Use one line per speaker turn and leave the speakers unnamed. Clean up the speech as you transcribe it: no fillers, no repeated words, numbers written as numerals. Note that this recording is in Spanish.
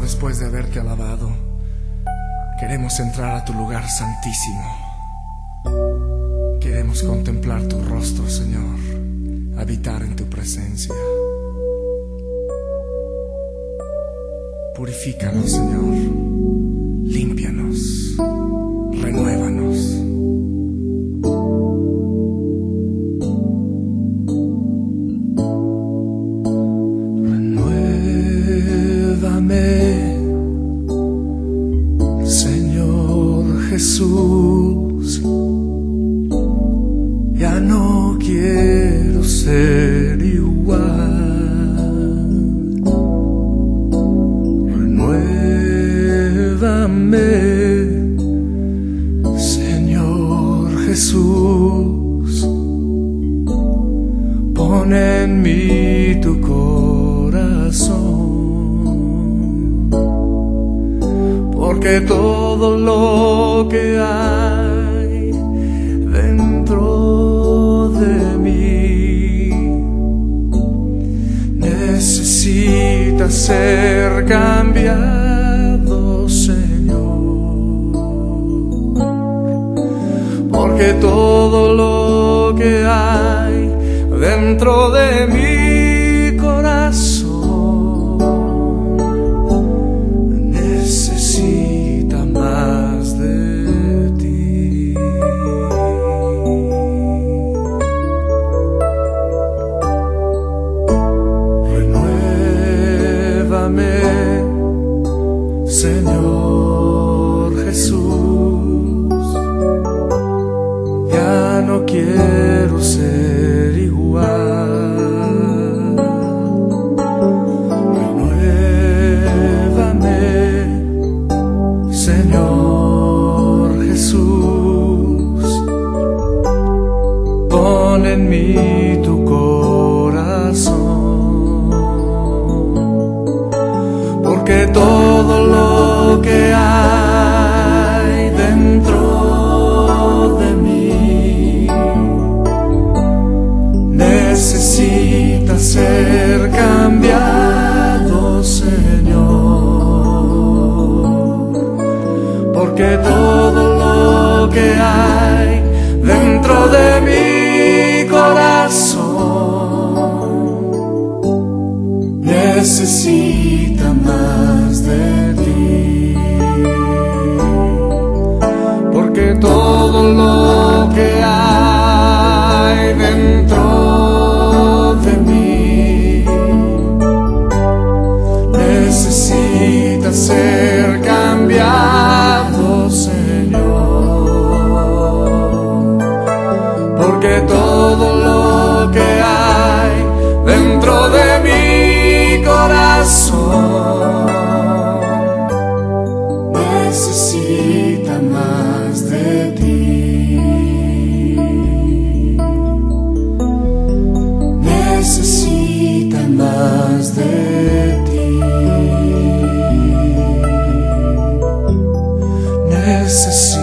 después de haberte alabado, queremos entrar a tu lugar santísimo. Queremos contemplar tu rostro, Señor, habitar en tu presencia. Purifícanos, Señor, límpianos, renuévanos. Señor Jesús, ya no quiero ser igual. Renuévame, Señor Jesús, pon en mí tu corazón. Porque todo lo que hay dentro de mí necesita ser cambiado, Señor. Porque todo lo que hay dentro de mi corazón Señor Jesús, ya no quiero ser igual. Renuévame, Señor Jesús, pon en mí tu corazón. Porque todo lo que hay dentro de mí necesita ser cambiado, Señor. Porque todo lo que hay dentro de mi corazón necesita más de ti. Porque todo lo que hay dentro de mí necesita ser cambiado, Señor. Porque todo lo que hay dentro de mi corazón necesita más de ti. Necesita más de ti. Necesita